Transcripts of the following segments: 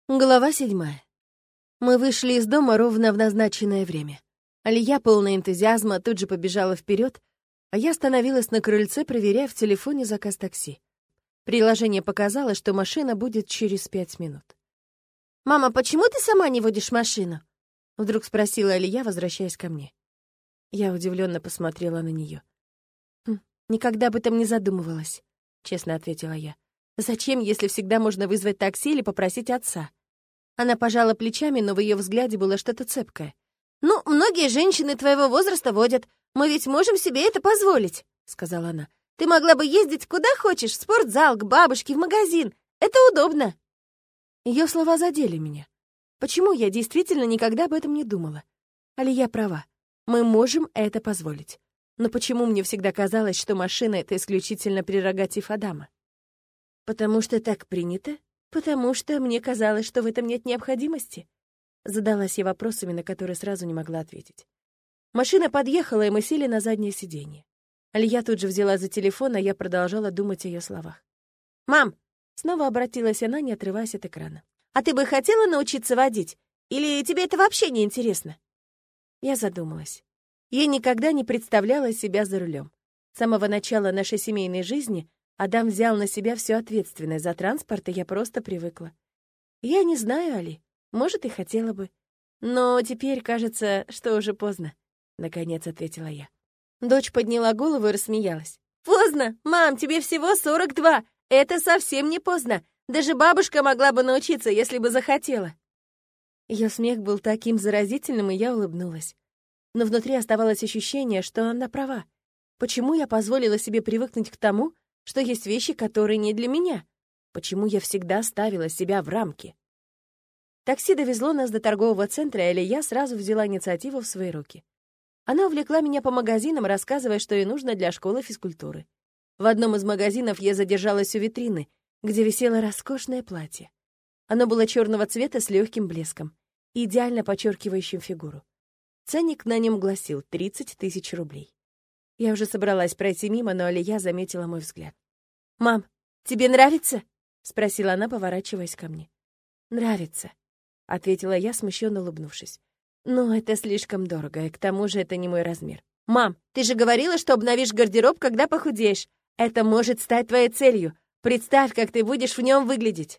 Глава 7. Мы вышли из дома ровно в назначенное время. Алия, полная энтузиазма, тут же побежала вперед, а я остановилась на крыльце, проверяя в телефоне заказ такси. Приложение показало, что машина будет через 5 минут. «Мама, почему ты сама не водишь машину?» — вдруг спросила Алия, возвращаясь ко мне. Я удивленно посмотрела на нее. «Никогда об этом не задумывалась», — честно ответила я. «Зачем, если всегда можно вызвать такси или попросить отца?» Она пожала плечами, но в ее взгляде было что-то цепкое. «Ну, многие женщины твоего возраста водят. Мы ведь можем себе это позволить», — сказала она. «Ты могла бы ездить куда хочешь, в спортзал, к бабушке, в магазин. Это удобно». Ее слова задели меня. Почему я действительно никогда об этом не думала? Алия права. Мы можем это позволить. Но почему мне всегда казалось, что машина — это исключительно прерогатив Адама? Потому что так принято? Потому что мне казалось, что в этом нет необходимости? Задалась я вопросами, на которые сразу не могла ответить. Машина подъехала, и мы сели на заднее сиденье. Алия тут же взяла за телефон, а я продолжала думать о ее словах. «Мам!» — снова обратилась она, не отрываясь от экрана. «А ты бы хотела научиться водить? Или тебе это вообще не интересно?» Я задумалась. Я никогда не представляла себя за рулем. С самого начала нашей семейной жизни Адам взял на себя всю ответственность за транспорт, и я просто привыкла. Я не знаю, Али, может, и хотела бы. Но теперь кажется, что уже поздно, — наконец ответила я. Дочь подняла голову и рассмеялась. «Поздно! Мам, тебе всего 42! Это совсем не поздно! Даже бабушка могла бы научиться, если бы захотела!» Ее смех был таким заразительным, и я улыбнулась. Но внутри оставалось ощущение, что она права. Почему я позволила себе привыкнуть к тому, что есть вещи, которые не для меня? Почему я всегда ставила себя в рамки? Такси довезло нас до торгового центра, и Алия сразу взяла инициативу в свои руки. Она увлекла меня по магазинам, рассказывая, что ей нужно для школы физкультуры. В одном из магазинов я задержалась у витрины, где висело роскошное платье. Оно было черного цвета с легким блеском, идеально подчеркивающим фигуру. Ценник на нем гласил 30 000 рублей. Я уже собралась пройти мимо, но Алия заметила мой взгляд. «Мам, тебе нравится?» — спросила она, поворачиваясь ко мне. «Нравится», — ответила я, смущенно улыбнувшись. «Но это слишком дорого, и к тому же это не мой размер». «Мам, ты же говорила, что обновишь гардероб, когда похудеешь. Это может стать твоей целью. Представь, как ты будешь в нем выглядеть».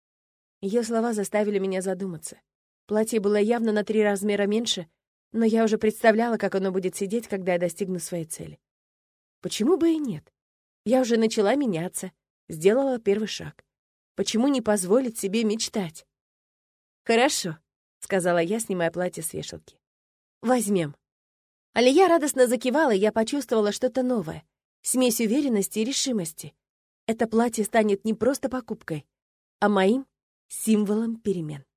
Ее слова заставили меня задуматься. Платье было явно на 3 размера меньше, но я уже представляла, как оно будет сидеть, когда я достигну своей цели. Почему бы и нет? Я уже начала меняться, сделала первый шаг. Почему не позволить себе мечтать? «Хорошо», — сказала я, снимая платье с вешалки. «Возьмем». Алия радостно закивала, и я почувствовала что-то новое, смесь уверенности и решимости. Это платье станет не просто покупкой, а моим символом перемен.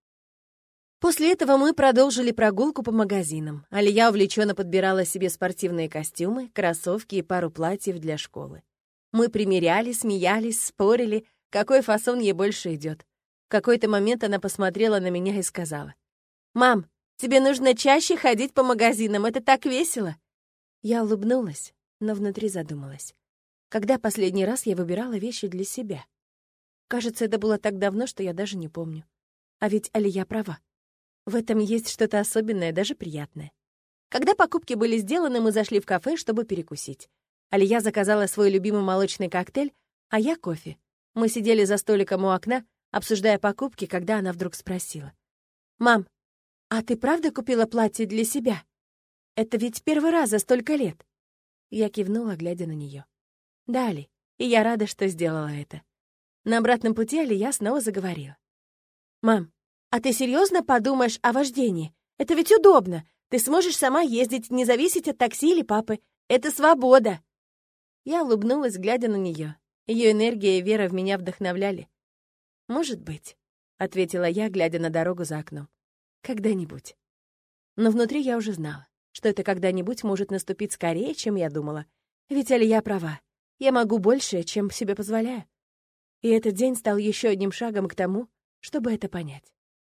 После этого мы продолжили прогулку по магазинам. Алия увлеченно подбирала себе спортивные костюмы, кроссовки и пару платьев для школы. Мы примеряли, смеялись, спорили, какой фасон ей больше идет. В какой-то момент она посмотрела на меня и сказала: «Мам, тебе нужно чаще ходить по магазинам, это так весело!» Я улыбнулась, но внутри задумалась. Когда последний раз я выбирала вещи для себя? Кажется, это было так давно, что я даже не помню. А ведь Алия права. В этом есть что-то особенное, даже приятное. Когда покупки были сделаны, мы зашли в кафе, чтобы перекусить. Алия заказала свой любимый молочный коктейль, а я — кофе. Мы сидели за столиком у окна, обсуждая покупки, когда она вдруг спросила: «Мам, а ты правда купила платье для себя? Это ведь первый раз за столько лет». Я кивнула, глядя на нее. «Да, Али, и я рада, что сделала это». На обратном пути Алия снова заговорила: «Мам, а ты серьезно подумаешь о вождении? Это ведь удобно. Ты сможешь сама ездить, не зависеть от такси или папы. Это свобода». Я улыбнулась, глядя на нее. Ее энергия и вера в меня вдохновляли. «Может быть», — ответила я, глядя на дорогу за окном. «Когда-нибудь». Но внутри я уже знала, что это когда-нибудь может наступить скорее, чем я думала. Ведь Алия права. Я могу больше, чем себе позволяю. И этот день стал еще одним шагом к тому, чтобы это понять.